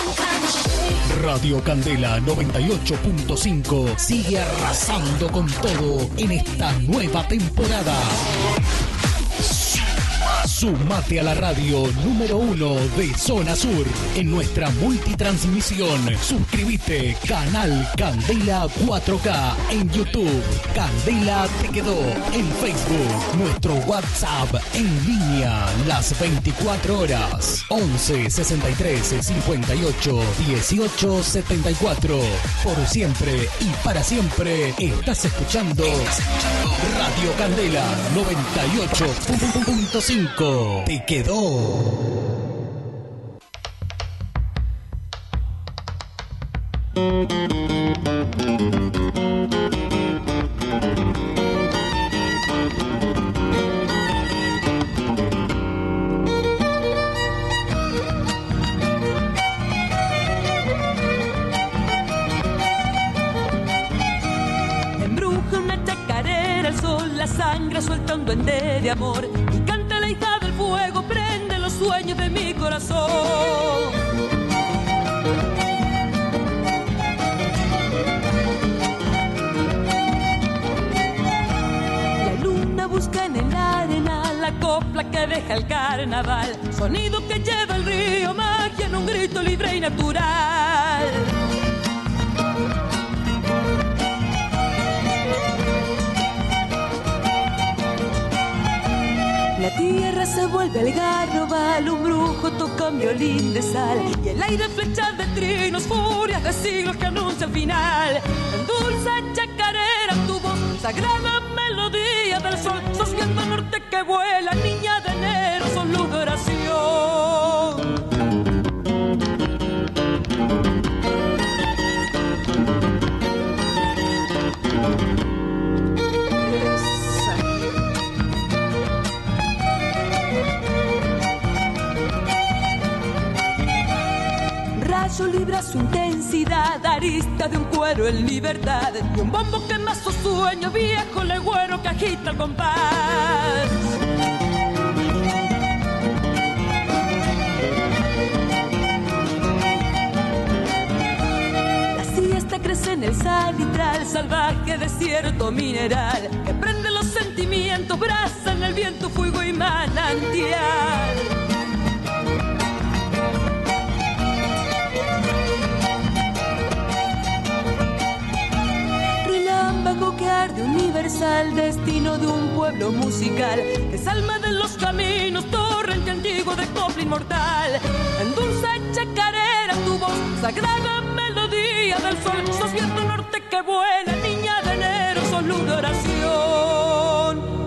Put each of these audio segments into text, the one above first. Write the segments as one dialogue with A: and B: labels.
A: Radio Candela 98.5 sigue arrasando con todo en esta nueva temporada. Sumate a la radio número 1 de Zona Sur en nuestra multitransmisión. Suscríbete, Canal Candela 4K en YouTube. Candela Te Quedó en Facebook. Nuestro WhatsApp en línea las 24 horas. 11 63 58 18 74. Por siempre y para siempre estás escuchando Radio Candela 98.5. Te quedó.
B: Embruja una chacarera, el sol, la sangre suelta un duende de amor. Fuego prende los sueños de mi corazón. La luna busca en la arena la copla que deja el carnaval. Sonido que lleva el río, magia en un grito libre y natural. La tierra se vuelve algarrobal, un brujo toca un violín de sal y el aire flecha de trinos, furias de siglos que anuncia el final. En dulce chacarera tu voz, sagrada melodía del sol, sos viento norte que vuela, niña de enero, son luz de oración. Libra su intensidad, arista de un cuero en libertad y un bombo quema su sueño viejo, legüero que agita el compás. La siesta crece en el salitral, salvaje desierto mineral que prende los sentimientos, brasa en el viento, fuego y manantial. Que arde universal, destino de un pueblo musical, es alma de los caminos, torrente antiguo de copla inmortal. En dulce chacarera tu voz, sagrada melodía del sol, sos viento norte que vuela, niña de enero, sos luz de oración.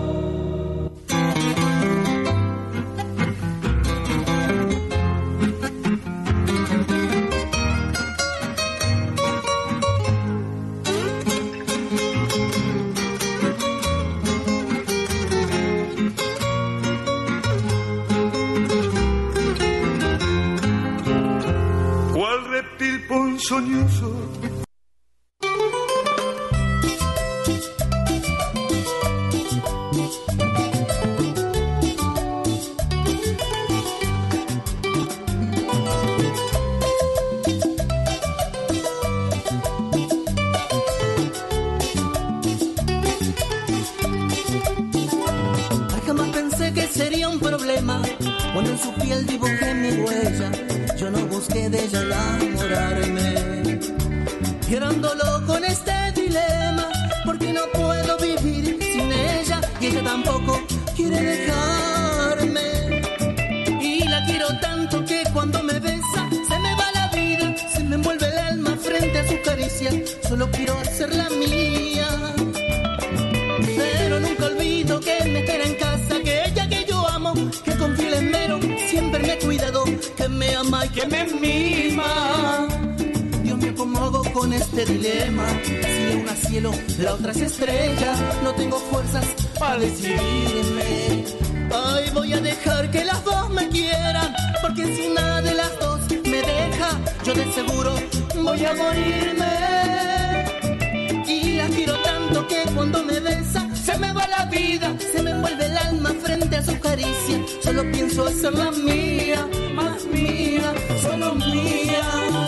C: Ponzoñoso.
D: Jamás pensé que sería un problema cuando en su piel dibujé mi huella. Yo no busqué de ella enamorarme, quedándolo con este dilema, porque no puedo vivir sin ella y ella tampoco quiere dejarme. Y la quiero tanto que cuando me besa se me va la vida, se me envuelve el alma frente a su caricia. Solo quiero hacerla mía, pero nunca olvido que me espera en casa, que ella que yo amo, que con fiel esmero siempre me ha cuidado, que me ama y que me mima. Dios mío, ¿cómo hago con este dilema? Si una es cielo, la otra es estrella, no tengo fuerzas para decidirme. Ay, voy a dejar que las dos me quieran, porque si nada de las dos me deja, yo de seguro voy a morirme. Y la quiero tanto que cuando me besa se me va la vida, se me envuelve el alma frente a su caricia. Solo pienso hacerla mía, más mía, solo mía.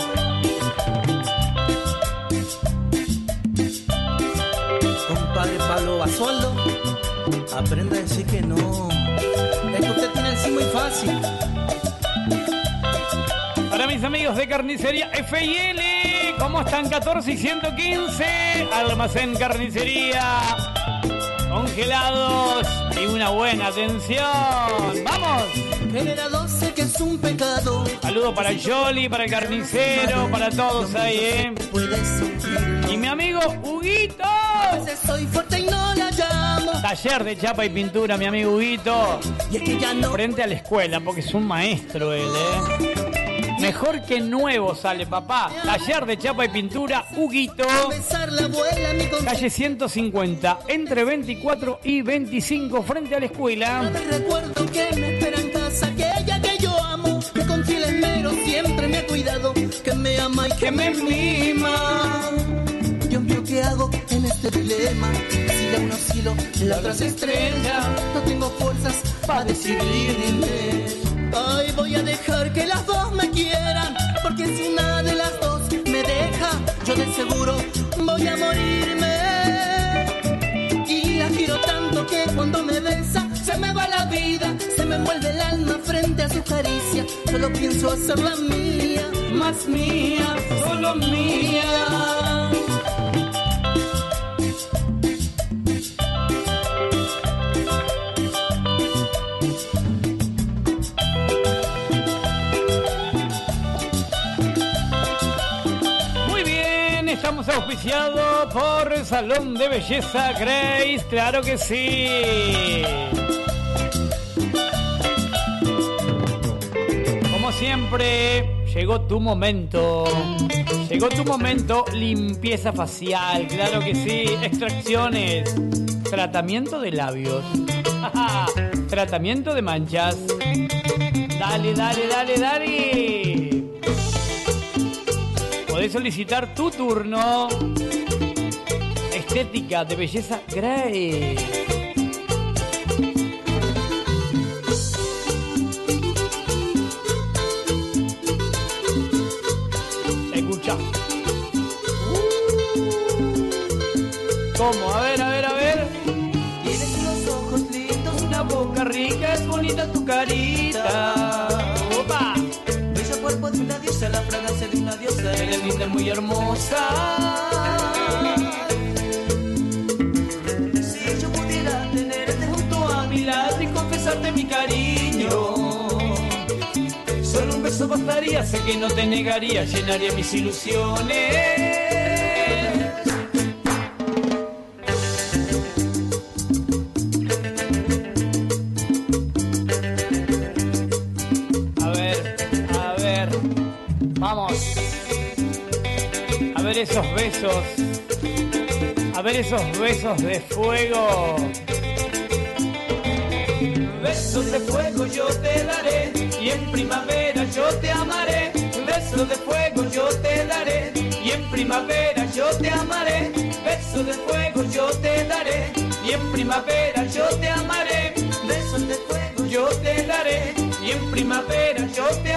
C: mis amigos de Carnicería F&L. ¿Cómo están? 14 y 115. Almacén Carnicería. Congelados y una buena atención. ¡Vamos!
D: Querer a 12 que es un pecado.
C: Saludos para el Jolly, para el carnicero, para todos ahí, Y mi amigo Huguito.
D: Soy fuerte y no la llamo.
C: Taller de chapa y pintura, mi amigo Huguito.
D: Y es que ya no.
C: Frente a la escuela, porque es un maestro él, Mejor que nuevo sale, papá. Taller de chapa y pintura, Huguito. Calle 150, entre 24 y 25, frente a la escuela.
D: Recuerdo que me espera en casa, que ella que yo amo, que con fiel esmero siempre me ha cuidado, que me ama y que me mima. Dios mío, ¿qué hago en este dilema? Si la uno oscilo, la otra se estrella. No tengo fuerzas para decidirme. Ay, voy a dejar que las dos me quieran, porque si una de las dos me deja, yo de seguro voy a morirme. Y la quiero tanto que cuando me besa, se me va la vida, se me envuelve el alma frente a su caricia. Solo pienso hacerla mía, más mía, solo mía.
C: Estamos auspiciados por el Salón de Belleza Grace, claro que sí. Como siempre, llegó tu momento. Llegó tu momento, limpieza facial, claro que sí. Extracciones, tratamiento de labios, tratamiento de manchas. Dale, dale, dale, dale. Podés solicitar tu turno. Estética de belleza Grace. Escucha. ¿Cómo? A ver, a ver, a ver.
D: Tienes los ojos lindos,
C: Una boca rica, es bonita tu carita. Opa.
D: bello cuerpo de una diosa, la fragancia de una diosa.
C: Eres linda, muy hermosa.
D: Si yo pudiera tenerte
C: Junto a mi lado y confesarte mi cariño. Solo un beso bastaría, sé que no te negaría, llenaría mis ilusiones. A ver, vamos. A ver esos besos. A ver esos besos de fuego. Besos de fuego yo te daré y en primavera yo te amaré. Besos de fuego yo te daré y en primavera yo te amaré. Besos de fuego yo te daré y en primavera yo te amaré. Besos de fuego yo te daré y en primavera yo te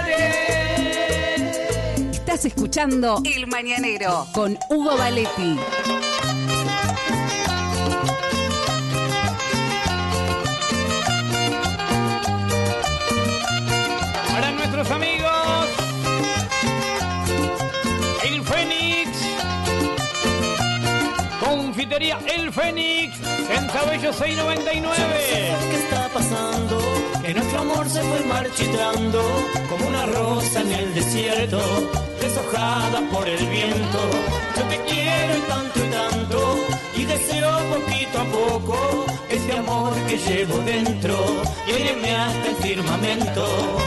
C: amaré.
E: Estás escuchando El Mañanero con Hugo Valetti.
C: Para nuestros amigos, El Fénix, Confitería El Fénix, en Cabello 699.
D: ¿Qué está pasando? Que nuestro amor se fue marchitando como una rosa en el desierto, deshojada por el viento. Yo te quiero y tanto, y deseo poquito a poco ese amor que llevo dentro, lléveme hasta el firmamento.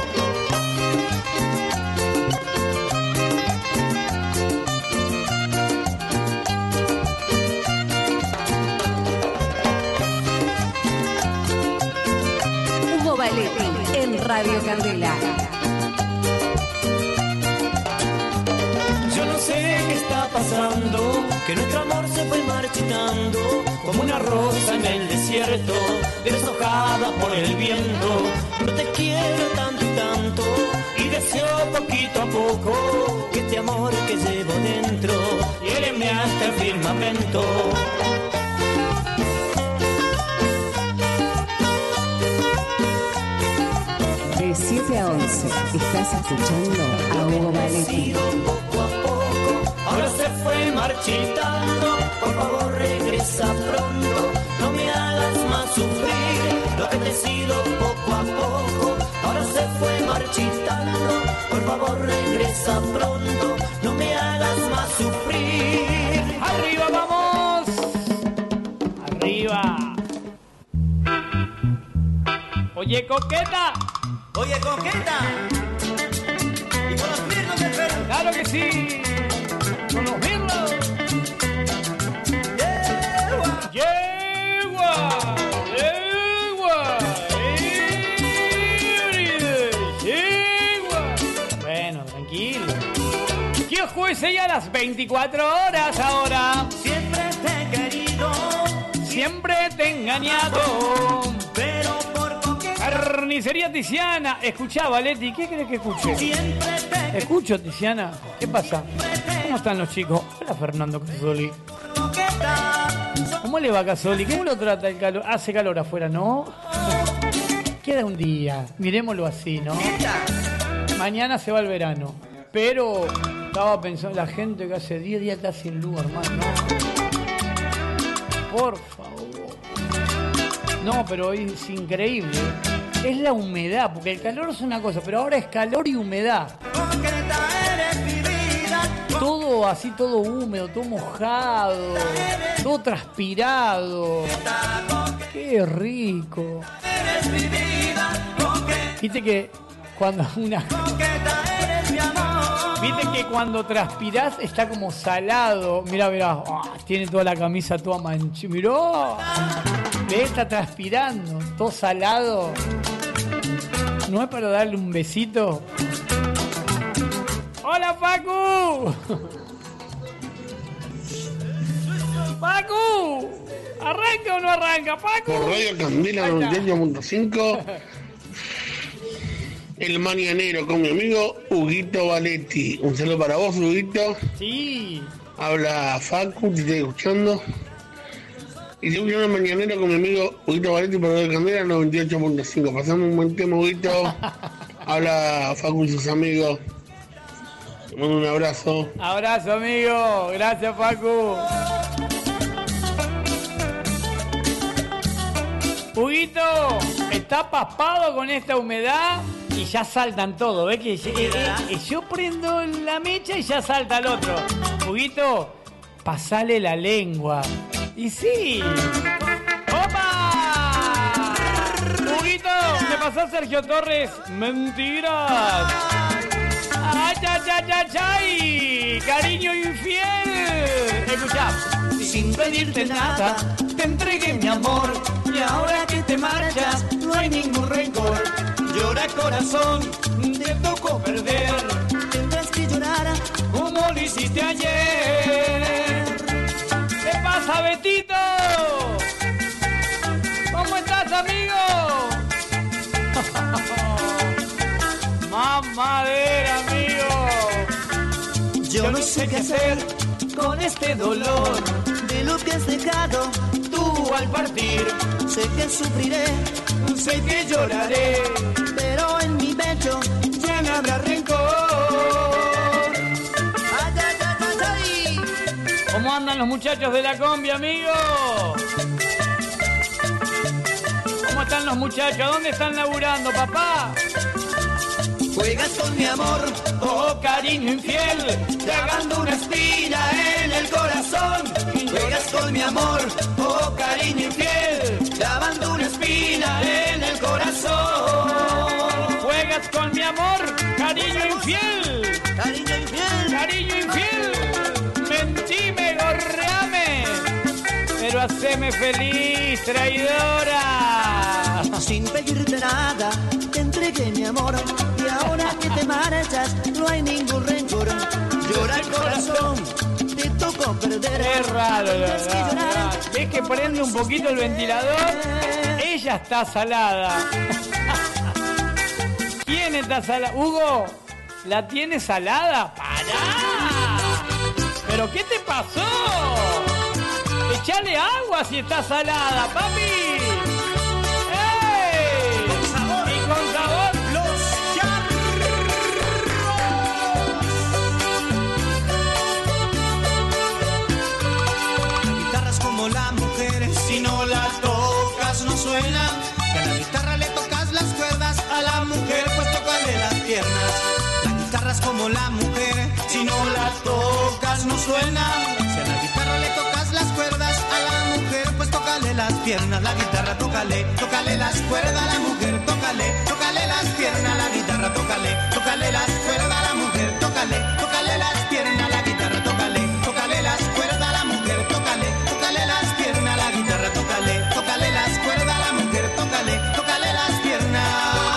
E: Hugo Valetti en Radio Candela.
D: Yo no sé qué está pasando, que nuestro amor se fue marchitando como una rosa en el desierto, deshojada por el viento. Yo te quiero tanto, y deseo poquito a poco que este amor que llevo dentro, lléveme hasta el firmamento.
E: De 7 a 11. Estás escuchando a Hugo Valetti.
D: Poco a poco, ahora se fue marchitando. Por favor regresa pronto, no me hagas más sufrir. Lo que te he sido poco a poco, ahora se fue marchitando. Por favor regresa pronto, no me hagas más sufrir.
C: ¡Arriba, vamos! ¡Arriba! Oye, coqueta.
D: Oye, coqueta. ¿Y con los mirlos de perro?
C: Claro que sí. Con los mirlos. Yegua. Bueno, tranquilo. ¿Qué os juece ya las 24 horas ahora?
D: Siempre te he querido,
C: Siempre te he engañado.
D: pero por coqueta.
C: Carnicería Tiziana. Escuchá, Leti, ¿qué crees que escuche?
D: Siempre te
C: Escucho, Tiziana. ¿Qué pasa? ¿Cómo están los chicos? Hola, Fernando Casoli.
D: coqueta.
C: ¿Cómo le va, Casoli? ¿Cómo lo trata el calor? Hace calor afuera, ¿no? Queda un día. Miremoslo así, ¿no? Mañana se va el verano. Pero estaba pensando, la gente que hace 10 días está sin luz, hermano. Por favor. No, pero es increíble. Es la humedad, porque el calor es una cosa, pero ahora es calor y humedad.
D: Coqueta eres mi vida.
C: Todo así, todo húmedo, todo mojado, todo transpirado. Qué rico.
D: Eres mi vida.
C: Viste que cuando
D: Coqueta eres mi amor.
C: viste que cuando transpirás está como salado. Mirá, tiene toda la camisa toda manchada. Mirá. Le está transpirando, todo salado. ¿No es para darle un besito? ¡Hola, Pacu! ¡Pacu! ¿Arranca o no arranca, Pacu?
F: Por Radio Candela
C: Ahí está.
F: 98.5, El Mañanero con mi amigo Huguito Valetti. Un saludo para vos, Huguito.
C: Sí.
F: Habla Facu, te estoy escuchando. Y te escucho El Mañanero con mi amigo Huguito Valetti por Radio Candela 98.5. Pasamos un buen tema, Huguito. Habla Facu y sus amigos. Te mando un abrazo.
C: Abrazo, amigo. Gracias, Pacu. Huguito, está paspado con esta humedad y ya saltan todos. ¿Ves que yo prendo la mecha y ya salta el otro? Huguito, pasale la lengua. Y sí. ¡Opa! Huguito, ¿me pasás Sergio Torres? Mentiras. ¡Ay, ay, ay, ay, ay! ¡Cariño infiel! Escuchá.
D: Sin pedirte nada, te entregué mi amor. Y ahora que te marchas, no hay ningún rencor. Llora corazón, te tocó perder. Tendrás que llorar
C: ¿Cómo lo hiciste ayer? ¿Qué pasa, Betito? ¿Cómo estás, amigo? Mamadera, amigo.
D: Yo no sé qué hacer con este dolor de lo que has dejado tú al partir. Sé que sufriré, sé que lloraré, pero en mi pecho ya no habrá rencor. Ay, ay, ay, ay, ay.
C: ¿Cómo andan los muchachos de la combi, amigo? ¿Cómo están los muchachos? ¿Dónde están laburando, papá?
D: Juegas con mi amor, oh cariño infiel, clavando una espina en el corazón. Juegas con mi amor, oh cariño infiel, clavando una espina en el corazón.
C: Juegas con mi amor, cariño infiel.
D: Cariño infiel,
C: Cariño infiel. Mentime, gorreame. Pero haceme feliz, traidora.
D: sin pedirte nada, te entregué mi amor. Y ahora que te marchas, no hay ningún rencor. Llora el corazón, te tocó perder.
C: Es raro, la
D: Tendrás que
C: verdad.
D: llorar.
C: ¿Ves que prende un poquito el ventilador? Ella está salada. ¿Quién está salada? Hugo, ¿la tiene salada? ¡Pará! ¿Pero qué te pasó? Echale agua si está salada, papi. ¡Ey!
D: Con sabor.
C: Y con sabor.
D: Los guitarras como la mujer, si no la tocas no suena. Si a la guitarra le tocas las cuerdas, a la mujer pues tócale las piernas. La guitarra tócale las cuerdas a la mujer, tócale las piernas. La guitarra tócale las cuerdas a la mujer, tócale las piernas. La guitarra tócale las cuerdas a la mujer, tócale las piernas. La guitarra tócale las cuerdas a la mujer, tócale las piernas.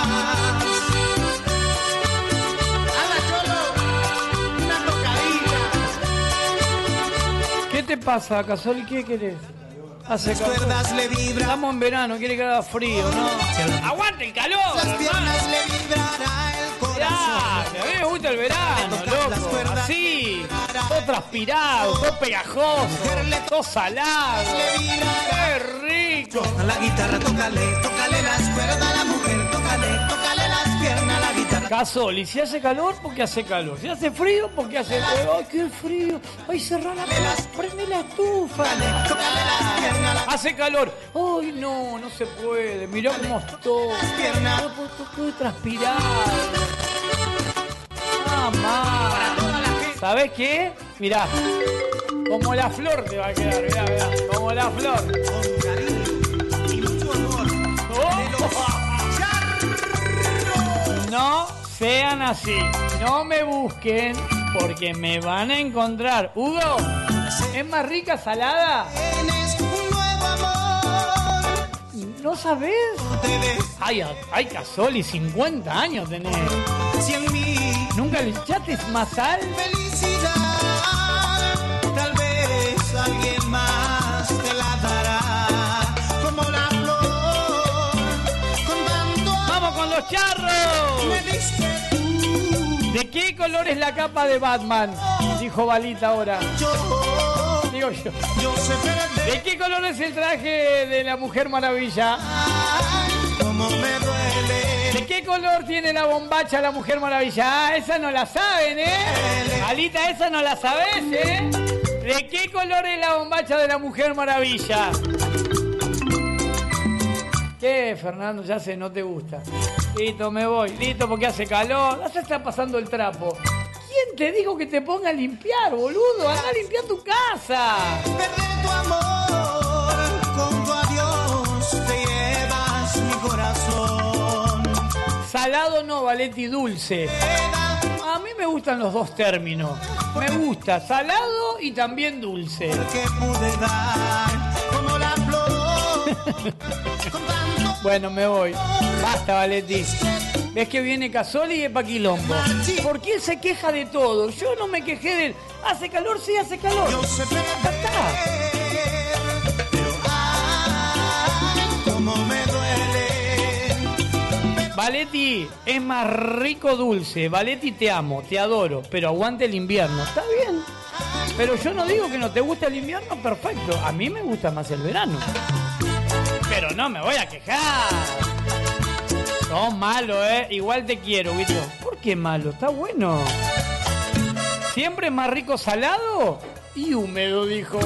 G: ¿Qué te pasa, Casoli? ¿Qué querés? Hace calor. Estamos en verano, quiere que haga frío, ¿no? ¡Aguante el calor!
D: Las piernas le vibrará el corazón.
G: Ya, a mí me gusta el verano, loco. Así, todo transpirado, todo pegajoso, todo salado. ¡Qué rico!
D: A la guitarra tócale las cuerdas a la mujer, tócale las piernas a la guitarra.
G: Casoli, si hace calor, porque hace calor. Si hace frío, porque hace frío. ¡Ay, qué frío! ¡Ay, cerrá la puerta! ¡Prende la estufa!
D: Tócale las piernas.
G: Hace calor. ¡Ay, no se puede! Mirá cómo estoy. No puedo transpirar. Mamá. ¿Sabés qué? Mirá. Como la flor te va a quedar. Mirá. Como la flor.
D: Con cariño y mucho amor.
G: No sean así. No me busquen porque me van a encontrar. Hugo, ¿es más rica salada?
D: Tienes un nuevo amor.
G: ¿No sabés? Ay, Casoli, 50 años tenés.
D: Si en mí
G: ¿Nunca le echaste más sal?
D: felicidad, tal vez alguien más te la dará. Como la flor, con tanto amor.
G: ¡Vamos con los charros!
D: Me diste tú,
G: ¿De qué color es la capa de Batman? Dijo Balita ahora. Digo yo.
D: yo sé perder.
G: ¿De qué color es el traje de la Mujer Maravilla?
D: Como me duele.
G: ¿De qué color tiene la bombacha la Mujer Maravilla? Ah, esa no la saben, ¿eh? Balita, esa no la sabés, ¿eh? ¿De qué color es la bombacha de la Mujer Maravilla? ¿Qué, Fernando? Ya sé, no te gusta. Listo, me voy. Listo, porque hace calor. Ya se está pasando el trapo. ¿Quién te dijo que te ponga a limpiar, boludo? Anda a limpiar tu casa.
D: Perder tu amor, con tu adiós te llevas mi corazón.
G: Salado no, Valetti, dulce. A mí me gustan los dos términos. Me gusta salado y también dulce.
D: Que pude dar como la flor. Con tanto
G: Bueno, me voy. Basta, Valetti. ¿Ves que viene Casoli y es pa' quilombo? ¿Por qué se queja de todo? Yo no me quejé de él. ¿Hace calor? Sí, hace calor.
D: yo sé
G: Ya está.
D: perder, pero como me duele.
G: Valetti, es más rico dulce. Valetti, te amo, te adoro, pero aguante el invierno. Está bien. Pero yo no digo que no te gusta el invierno, perfecto. A mí me gusta más el verano. Pero no me voy a quejar. Sos malo, Igual te quiero, Vito. ¿Por qué malo? Está bueno. ¿Siempre es más rico salado? Y húmedo, dijo.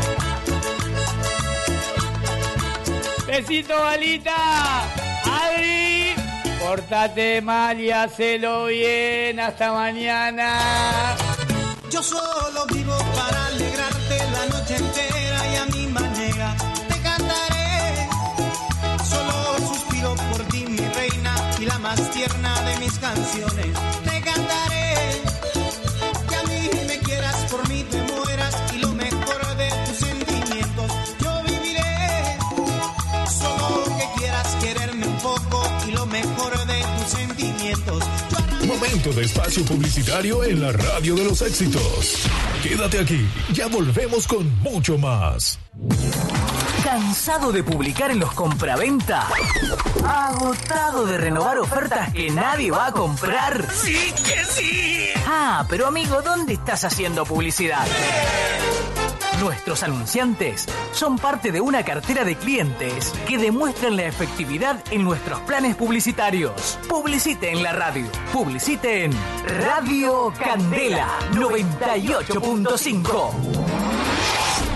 G: Besito, Balita. Adri, pórtate mal y hacelo bien. Hasta mañana.
D: Yo solo vivo para alegrarte la noche entera y a mi manera te cantaré. Solo suspiro por ti, mi reina, y la más tierna de mis canciones. Te cantaré, que a mí me quieras, por mí te mueras, y lo mejor de tus sentimientos yo viviré. Solo que quieras quererme un poco, y lo mejor de tus sentimientos.
A: Momento de espacio publicitario en la radio de los éxitos. Quédate aquí, ya volvemos con mucho más.
H: ¿Cansado de publicar en los compraventa? ¿Agotado de renovar ofertas que nadie va a comprar?
A: ¡Sí que sí!
H: Ah, pero amigo, ¿dónde estás haciendo publicidad? Nuestros anunciantes son parte de una cartera de clientes que demuestran la efectividad en nuestros planes publicitarios. Publicite en la radio. Publicite en Radio Candela 98.5.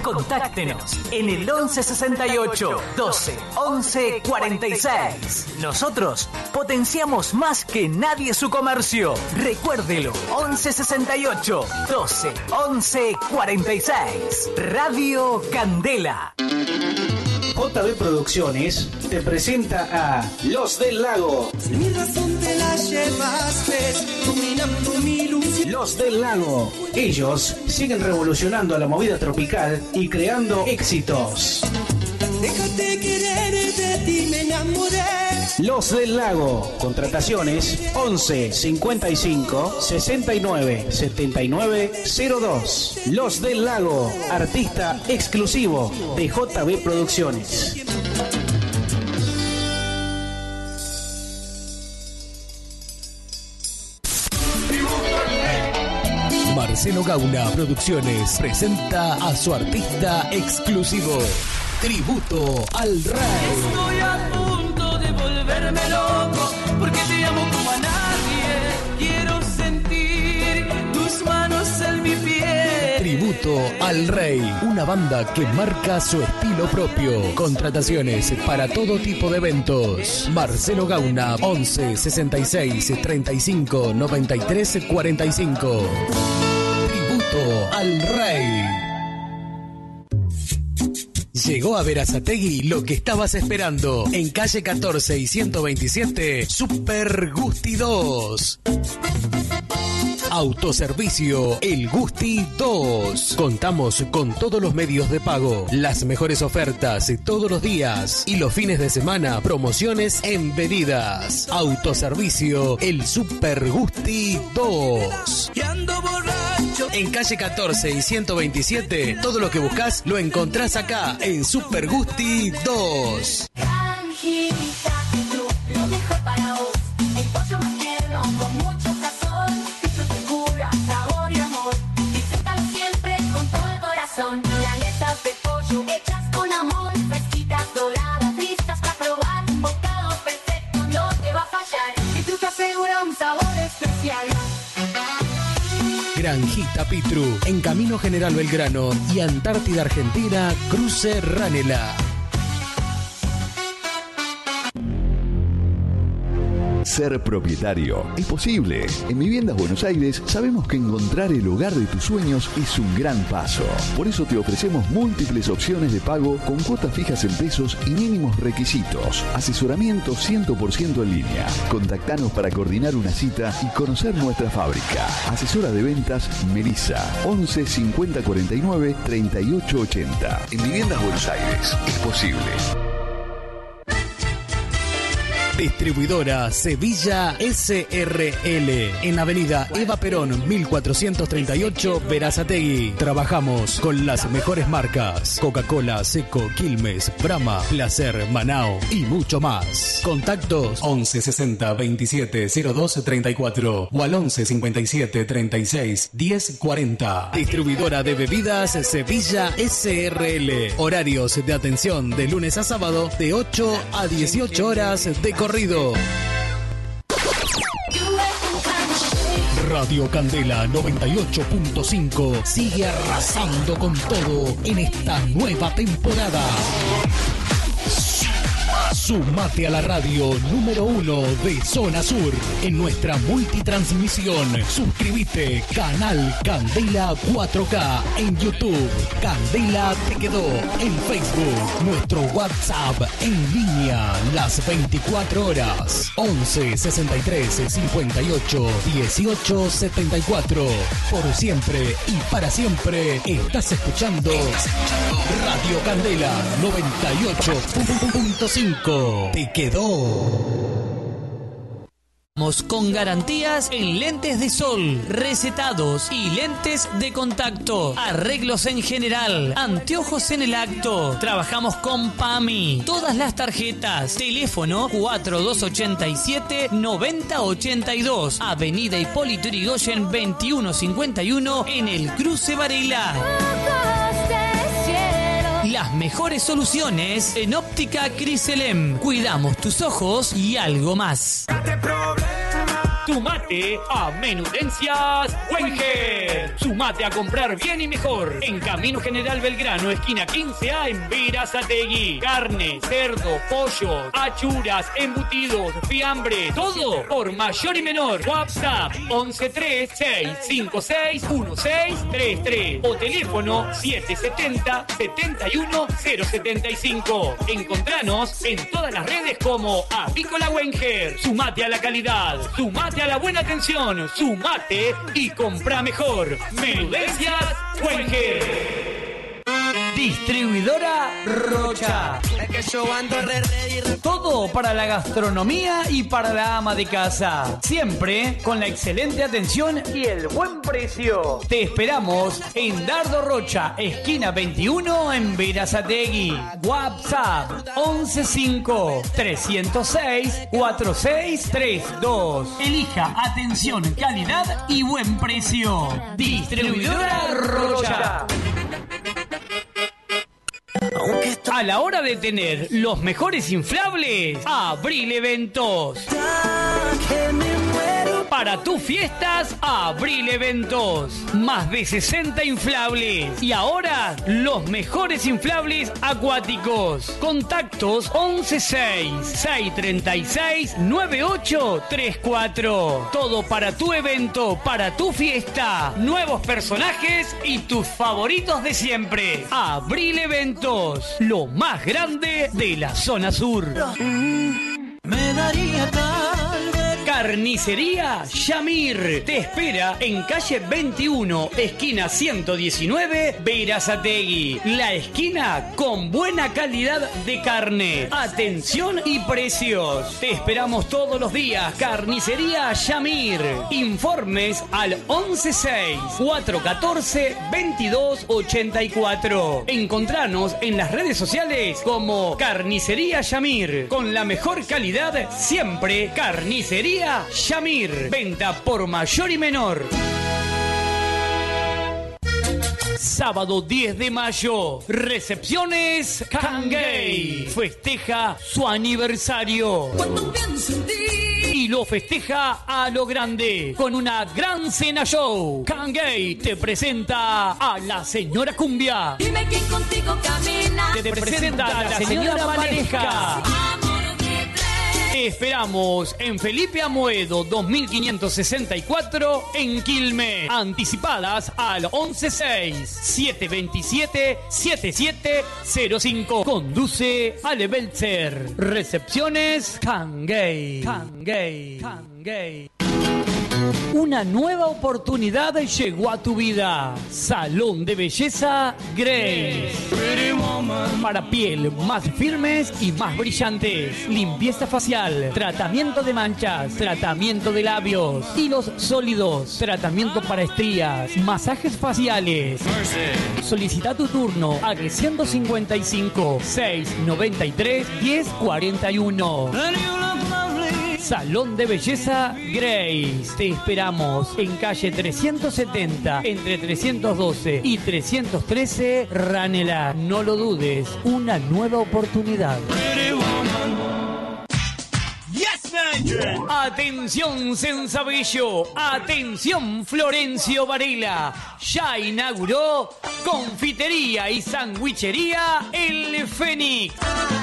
H: Contáctenos en el 1168 12 11 46. Nosotros potenciamos más que nadie su comercio. Recuérdelo, 1168 12 11 46. Radio Candela.
I: JB Producciones te presenta a Los del Lago.
D: Si mi razón te la llevaste, dominando mi ilusión.
I: Los del Lago. Ellos siguen revolucionando la movida tropical y creando éxitos.
D: Déjate querer, de ti me enamoré.
I: Los del Lago. Contrataciones 11 55 69 79 02. Los del Lago. Artista exclusivo de JB Producciones.
A: Marcelo Gauna Producciones presenta a su artista exclusivo. Tributo al Rey.
C: Estoy a punto de volverme loco porque te amo como a nadie. Quiero sentir tus manos en mi piel.
A: Tributo al Rey, una banda que marca su estilo propio. Contrataciones para todo tipo de eventos. Marcelo Gauna, 11 66 35 93 45. Tributo al Rey. Llegó a Berazategui lo que estabas esperando. En calle 14 y 127, Super Gusti 2. Autoservicio El Gusti 2. Contamos con todos los medios de pago, las mejores ofertas todos los días y los fines de semana, promociones en bebidas. Autoservicio El Super Gusti 2.
C: Y ando borracho.
A: En calle 14 y 127, todo lo que buscas lo encontrás acá en Super Gusti 2.
B: Granjita, lo mejor para vos. El pollo más tierno con mucho sazón. Frescura, sabor y amor. Disfrútalo siempre con todo el corazón. Milanesas de pollo hechas con amor. Fresquitas, doradas, listas para probar. Un bocado perfecto no te va a fallar. Y tú te asegura un sabor especial.
A: Granjita Pitru, en Camino General Belgrano y Antártida Argentina, cruce Ranela.
J: Ser propietario es posible. En Viviendas Buenos Aires sabemos que encontrar el hogar de tus sueños es un gran paso. Por eso te ofrecemos múltiples opciones de pago con cuotas fijas en pesos y mínimos requisitos. Asesoramiento 100% en línea. Contactanos para coordinar una cita y conocer nuestra fábrica. Asesora de ventas Melissa, 11 50 49 38 80. En Viviendas Buenos Aires es posible.
A: Distribuidora Sevilla SRL, en Avenida Eva Perón 1438, Berazategui. Trabajamos con las mejores marcas: Coca-Cola, Seco, Quilmes, Brahma, Placer, Manao y mucho más. Contactos 11 60 27 02 34 o al 11 57 36 10 40. Distribuidora de bebidas Sevilla SRL. Horarios de atención de lunes a sábado de 8 a 18 horas de corrido. Radio Candela 98.5 sigue arrasando con todo en esta nueva temporada. Sumate a la radio número 1 de Zona Sur en nuestra multitransmisión. Suscríbete, Canal Candela 4K en YouTube. Candela Te Quedó en Facebook. Nuestro WhatsApp en línea las 24 horas. 11 63 58 18 74. Por siempre y para siempre estás escuchando Radio Candela 98.5. Te quedó.
G: Con garantías en lentes de sol, recetados y lentes de contacto, arreglos en general, anteojos en el acto. Trabajamos con PAMI, todas las tarjetas. Teléfono 4287-9082, Avenida Hipólito Yrigoyen 2151 en el Cruce Varela. Las mejores soluciones en óptica Criselem. Cuidamos tus ojos y algo más.
C: Date problema.
A: Sumate a Menudencias Wenger. Sumate a comprar bien y mejor. En Camino General Belgrano, esquina 15A en Berazategui. Carne, cerdo, pollo, achuras, embutidos, fiambre, todo por mayor y menor. WhatsApp 1136561633 o teléfono 770-71-075. Encontranos en todas las redes como Avícola Wenger. Sumate a la calidad, sumate a la buena atención, sumate y compra mejor. Menudencias Wenger.
G: Distribuidora Rocha. Todo para la gastronomía y para la ama de casa. Siempre con la excelente atención y el buen precio. Te esperamos en Dardo Rocha, esquina 21 en Berazategui. WhatsApp 115-306-4632. Elija atención, calidad y buen precio. Distribuidora Rocha. A la hora de tener los mejores inflables, Abril Eventos. Para tus fiestas, Abril Eventos. Más de 60 inflables. Y ahora, los mejores inflables acuáticos. Contactos 116-636-9834. Todo para tu evento, para tu fiesta. Nuevos personajes y tus favoritos de siempre. Abril Eventos. Lo más grande de la zona sur.
D: Me daría
G: Carnicería Yamir te espera en calle 21, esquina 119, Berazategui. La esquina con buena calidad de carne, atención y precios. Te esperamos todos los días. Carnicería Yamir. Informes al 116-414-2284. Encontranos en las redes sociales como Carnicería Yamir. Con la mejor calidad siempre. Carnicería Yamir. Venta por mayor y menor. Sábado 10 de mayo, Recepciones Kangay. Festeja su aniversario. Y lo festeja a lo grande con una gran cena show. Kangay te presenta a la señora Cumbia.
B: Dime quién contigo camina.
G: Te presenta a la señora Valesca. Te esperamos en Felipe Amoedo 2564 en Quilmes. Anticipadas al 116-727-7705. Conduce Ale Belzer. Recepciones Kangay. Kangay. Kangay. Una nueva oportunidad llegó a tu vida. Salón de Belleza Grace. Para piel más firmes y más brillantes. Limpieza facial. Tratamiento de manchas. Tratamiento de labios. Hilos sólidos. Tratamiento para estrías. Masajes faciales. Solicita tu turno al 155 693 1041. Salón de Belleza Grace. Te esperamos en calle 370, entre 312 y 313, Ranelagh. No lo dudes, una nueva oportunidad. Atención Sensabello, atención Florencio Varela, ya inauguró Confitería y Sandwichería El Fénix.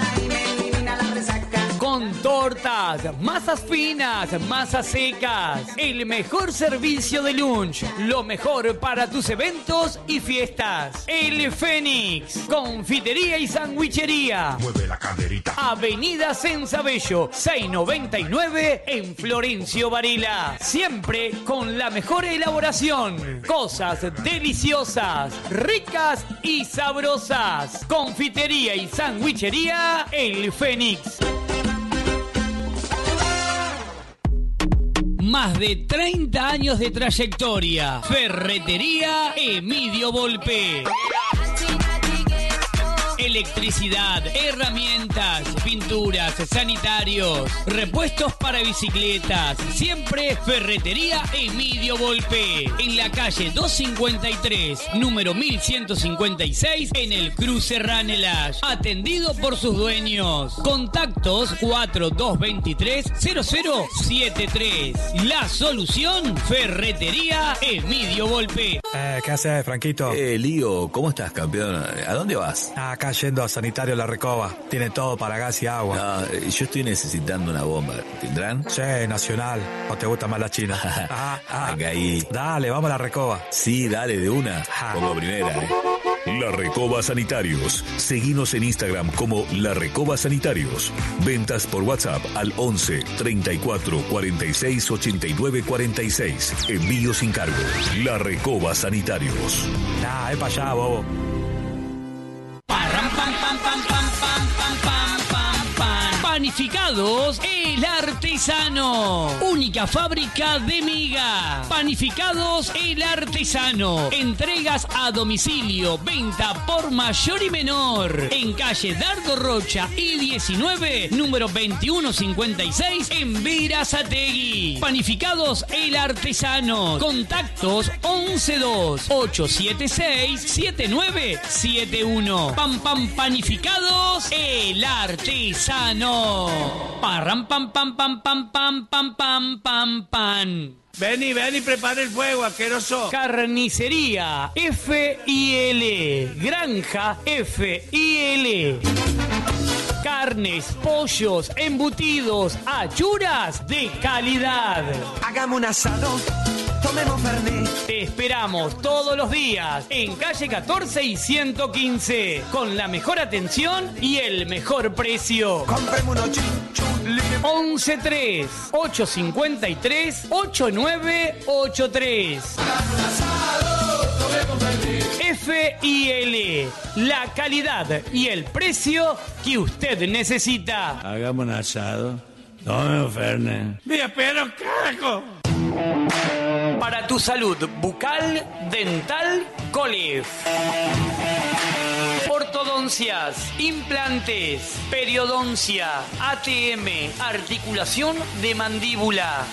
G: Con tortas, masas finas, masas secas, el mejor servicio de lunch, lo mejor para tus eventos y fiestas. El Fénix, Confitería y Sandwichería.
K: Mueve la caderita.
G: Avenida Sensabello, 699 en Florencio Varela. Siempre con la mejor elaboración. Cosas deliciosas, ricas y sabrosas. Confitería y Sandwichería El Fénix. Más de 30 años de trayectoria. Ferretería Emilio Volpe.
K: electricidad, herramientas, pinturas, sanitarios, repuestos para bicicletas. Siempre Ferretería Emilio Volpe. En la calle 253, número 1156, en el cruce Ranelage. Atendido por sus dueños. Contactos 4223-0073. La solución, Ferretería Emilio Volpe.
L: ¿Qué haces, Franquito?
M: Lío, ¿cómo estás, campeón? ¿A dónde vas?
L: Acá yendo a Sanitario La Recoba. Tiene todo para gas y agua.
M: Yo estoy necesitando una bomba. ¿Tendrán?
L: Sí, nacional. ¿O te gusta más la china?
M: Acá ahí.
L: Dale, vamos a La Recoba.
M: Sí, dale, de una. Pongo primera,
N: La Recoba Sanitarios. Seguinos en Instagram como La Recoba Sanitarios. Ventas por WhatsApp al 11 34 46 89 46. Envío sin cargo. La Recoba Sanitarios.
L: Es para allá, bobo.
K: Panificados El Artesano. Única fábrica de miga. Panificados El Artesano. Entregas a domicilio. Venta por mayor y menor. En calle Dardo Rocha y 19, número 2156, en Verazategui. Panificados El Artesano. Contactos 112-876-7971. Panificados El Artesano. Parram pam pam pam pam pam pam pam pam pam.
O: Ven y prepara el fuego, asqueroso.
K: Carnicería F&L. Granja F&L. Carnes, pollos, embutidos, achuras de calidad.
P: Hagamos un asado. Tomemos Fernet.
K: Te esperamos todos los días en calle 14 y 115 con la mejor atención y el mejor precio.
P: Compremos unos
K: 11-3-853-8983. F&L, la calidad y el precio que usted necesita.
O: Hagamos un asado. Tomemos Fernet. ¡Mira, pero carajo!
K: Para tu salud bucal, dental, Colef. Ortodoncias, implantes, periodoncia, ATM, articulación de mandíbula.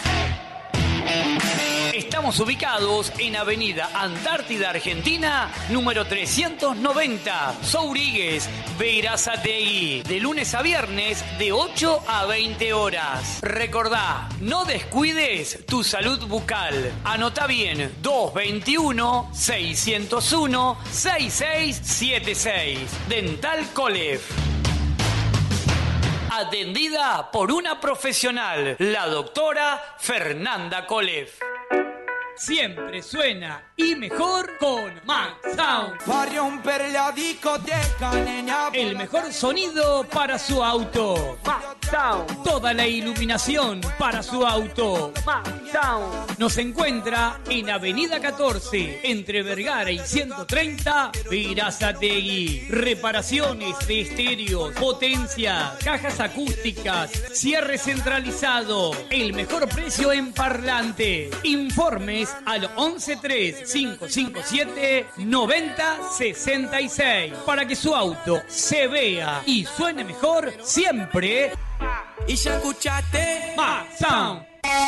K: Estamos ubicados en Avenida Antártida Argentina, número 390, Sourigues, Verazategui, de lunes a viernes de 8 a 20 horas. Recordá, no descuides tu salud bucal. Anota bien, 221-601-6676. Dental Colef. Atendida por una profesional, la doctora Fernanda Colef. Siempre suena y mejor con Max Sound. El mejor sonido para su auto. Max Sound. Toda la iluminación para su auto. Max Sound. Nos encuentra en Avenida 14, entre Vergara y 130, Verazategui. Reparaciones de estéreos, potencia, cajas acústicas, cierre centralizado. El mejor precio en parlante. Informes al 113557-9066 para que su auto se vea y suene mejor siempre.
P: Y ya escuchaste
K: Max Sound.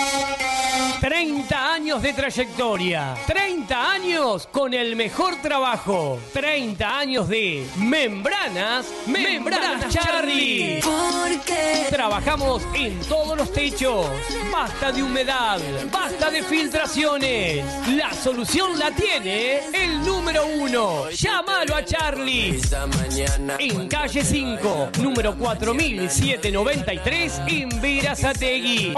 K: 30 años de trayectoria, 30 años con el mejor trabajo, 30 años de Membranas Charlie. Porque trabajamos en todos los techos, basta de humedad, basta de filtraciones. La solución la tiene el número 1. Llámalo a Charlie. En calle 5, número 4793, en Verazategui.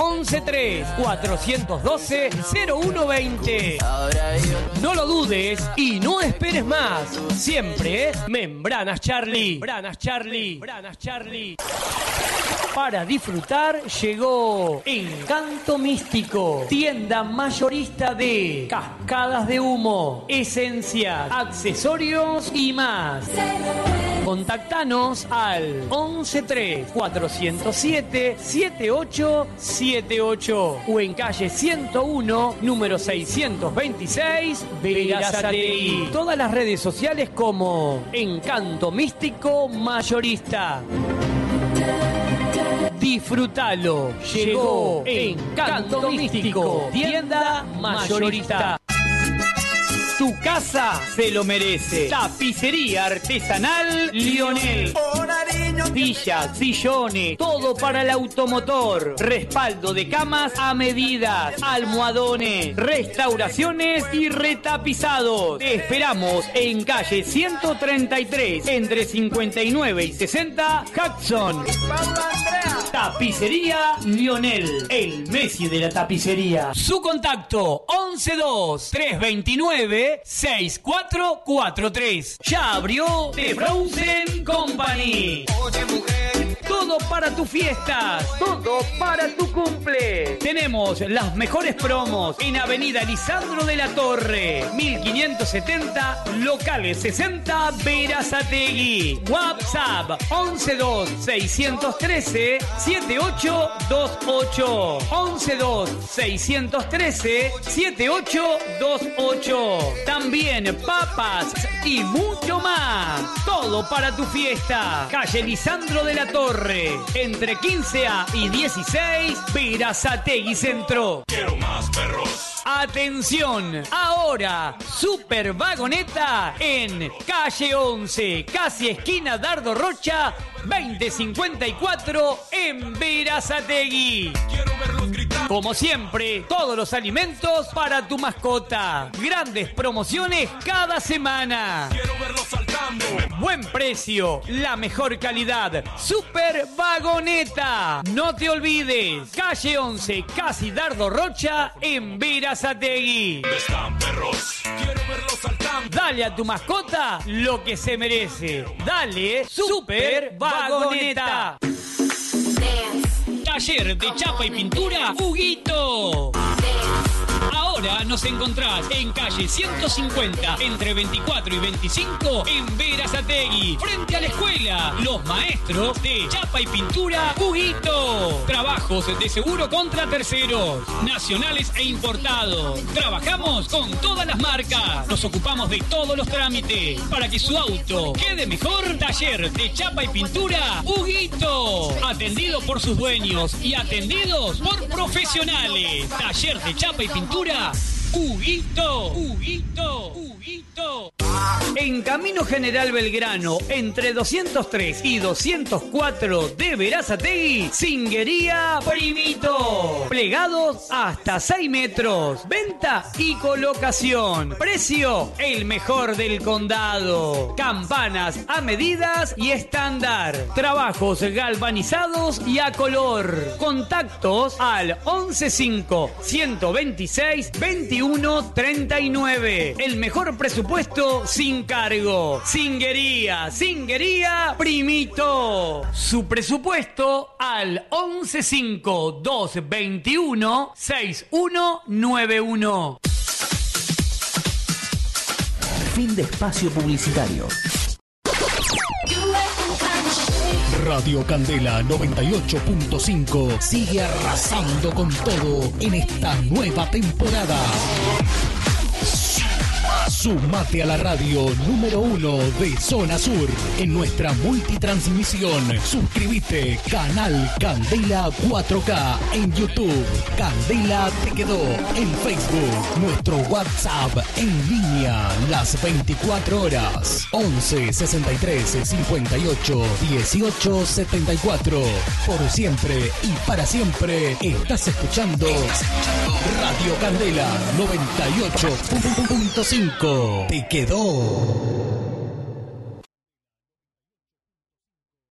K: 113-412-0120. No lo dudes y no esperes más. Siempre Membranas Charlie. Membranas Charlie. Membranas Charlie. Para disfrutar llegó Encanto Místico, tienda mayorista de cascadas de humo, esencias, accesorios y más.
G: Contactanos al 113-407-7878 o en calle 101, número 626, Berazategui. Todas las redes sociales como Encanto Místico Mayorista. Disfrútalo. Llegó Encanto Místico, tienda mayorista. Tu casa se lo merece. Tapicería artesanal Lionel. Sillas, sillones, todo para el automotor. Respaldo de camas a medidas, almohadones, restauraciones y retapizados. Te esperamos en calle 133, entre 59 y 60, Hudson. Tapicería Lionel, el Messi de la tapicería. Su contacto 112-329-6443. Ya abrió The Frozen Company. Oye, mujer. Todo para tus fiestas, todo para tu cumple. Tenemos las mejores promos en Avenida Lisandro de la Torre, 1570, locales 60, Berazategui. WhatsApp 112-613-7828. 112-613-7828. También papas y mucho más. Todo para tu fiesta. Calle Lisandro de la Torre, entre 15A y 16, Berazategui Centro.
N: Quiero más perros.
G: Atención, ahora Super Vagoneta en calle 11, casi esquina Dardo Rocha, 2054 en Berazategui. Como siempre, todos los alimentos para tu mascota. Grandes promociones cada semana.
N: Quiero verlos saltando.
G: Buen precio, la mejor calidad. Super Vagoneta. No te olvides, calle 11, casi Dardo Rocha en Berazategui.
N: ¿Dónde están, perros? Quiero verlos saltando.
G: Dale a tu mascota lo que se merece. Dale Super Vagoneta. Taller de chapa y pintura, Huguito. Ahora nos encontrás en calle 150, entre 24 y 25, en Berazategui, frente a la escuela. Los maestros de chapa y pintura, Huguito. Trabajos de seguro contra terceros, nacionales e importados. Trabajamos con todas las marcas. Nos ocupamos de todos los trámites para que su auto quede mejor. Taller de chapa y pintura, Huguito. Atendido por sus dueños y atendidos por profesionales. Taller de chapa y pintura, Huguito. Huguito. Huguito. En Camino General Belgrano, entre 203 y 204 de Berazategui, Singuería Primito. Plegados hasta 6 metros. Venta y colocación. Precio, el mejor del condado. Campanas a medidas y estándar. Trabajos galvanizados y a color. Contactos al 115-126-2139. El mejor presupuesto sin cargo. Singuería Primito. Su presupuesto al 115-221-6191.
I: Fin de espacio publicitario.
A: Radio Candela 98.5 sigue arrasando con todo en esta nueva temporada. Sumate a la radio número 1 de Zona Sur en nuestra multitransmisión. Suscríbete, Canal Candela 4K en YouTube. Candela te quedó en Facebook. Nuestro WhatsApp en línea las 24 horas. 11 63 58 18 74. Por siempre y para siempre estás escuchando Radio Candela 98.5. Te quedó.